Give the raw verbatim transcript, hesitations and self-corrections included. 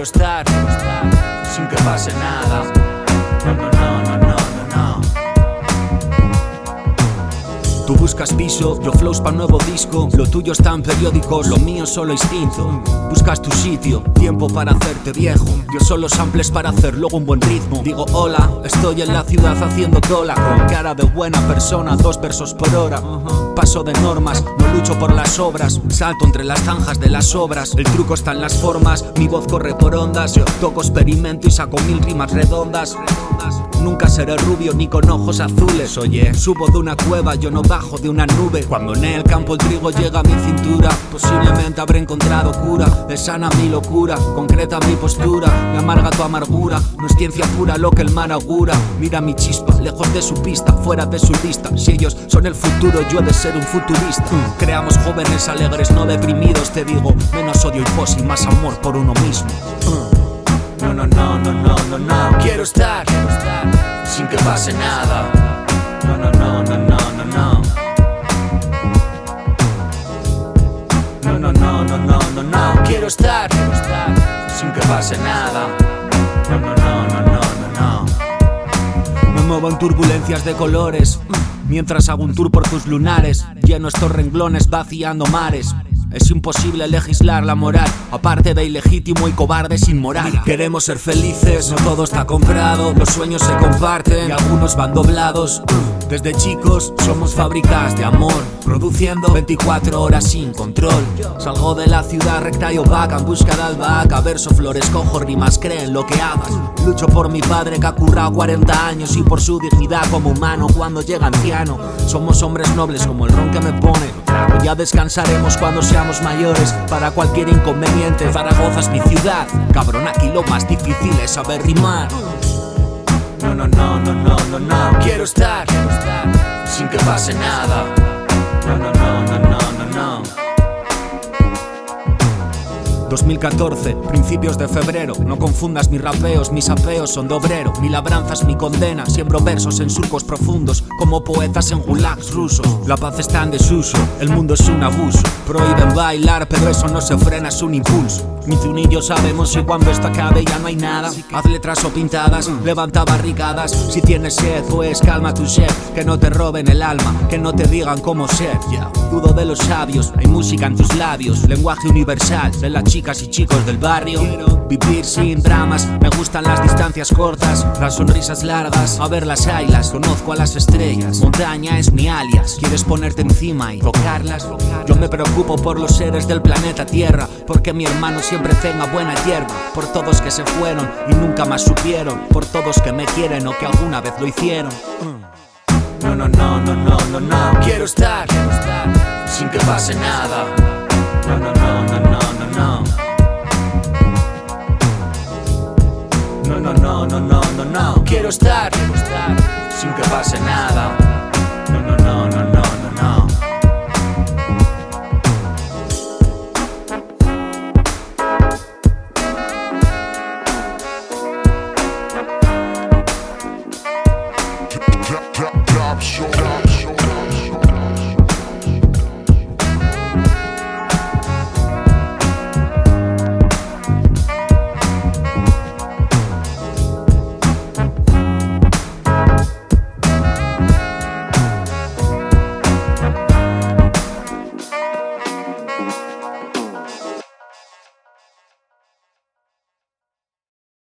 estar sin que pase nada. No, no, no, no, no, no, no. Tú buscas piso, yo flows pa' un nuevo disco. Lo tuyo está en periódicos, lo mío solo instinto. Buscas tu sitio, tiempo para hacerte viejo. Yo solo samples para hacer luego un buen ritmo. Digo hola, estoy en la ciudad haciendo cola. Con cara de buena persona, dos versos por hora. Paso de normas, no lucho por las obras. Salto entre las zanjas de las obras. El truco está en las formas, mi voz corre por ondas. Yo toco, experimento y saco mil rimas redondas. Nunca seré rubio ni con ojos azules. Oye, subo de una cueva, yo no bajo de una nube. Cuando en el campo el trigo llega a mi cintura, posiblemente habré encontrado cura. De sana mi locura, concreta mi postura. Me amarga tu amargura, no es ciencia pura lo que el mar augura. Mira mi chispa, lejos de su pista, fuera de su lista. Si ellos son el futuro, yo he de ser un futurista. mm. Creamos jóvenes alegres, no deprimidos. Te digo, menos odio y pos y más amor por uno mismo. mm. No, no, no, no, no, no, no. Quiero estar sin que pase nada. No, no, no, no, no, no, no. No, no, no, no, no, no, no. Quiero estar sin que pase nada. No, no, no, no, no, no, no. Me muevo en turbulencias de colores mientras hago un tour por tus lunares. Lleno estos renglones vaciando mares. Es imposible legislar la moral, aparte de ilegítimo y cobarde sin moral. Queremos ser felices, no todo está comprado. Los sueños se comparten y algunos van doblados. Desde chicos somos fábricas de amor, produciendo veinticuatro horas sin control. Salgo de la ciudad recta y opaca en busca de albahaca. Verso flores, cojo rimas, creen lo que hagas. Lucho por mi padre que ha currado cuarenta años y por su dignidad como humano cuando llega anciano. Somos hombres nobles como el ron que me pone. Ya descansaremos cuando seamos mayores. Para cualquier inconveniente, Zaragoza es mi ciudad. Cabrón, aquí lo más difícil es saber rimar. No, no, no, no, no, no, no. Quiero estar sin que pase nada. No, no, no, no, no, no, no. dos mil catorce, principios de febrero. No confundas mis rapeos, mis apeos son de obrero. Mi labranza es mi condena, siembro versos en surcos profundos como poetas en gulags rusos. La paz está en desuso, el mundo es un abuso. Prohíben bailar, pero eso no se frena, es un impulso. Ni tú ni yo sabemos si cuando esto acabe ya no hay nada. Haz letras o pintadas, levanta barricadas. Si tienes sed, pues calma tu sed. Que no te roben el alma, que no te digan cómo ser. yeah. Dudo de los sabios, hay música en tus labios. Lenguaje universal de las chicas y chicos del barrio. Quiero vivir sin dramas, me gustan las distancias cortas, las sonrisas largas. A ver las ailas, conozco a las estrellas. Montaña es mi alias, quieres ponerte encima y tocarlas. Yo me preocupo por los seres del planeta Tierra, porque mi hermano siempre tenga buena hierba. Por todos que se fueron y nunca más supieron, por todos que me quieren o que alguna vez lo hicieron. No, no, no, no, no, no, no. Quiero estar sin que pase nada. No, no, no, no, no, no, no. No, no, no, no, no, no, no. Quiero estar sin que pase nada. No, no, no, no, no, no, no. Drop, drop, drop, show.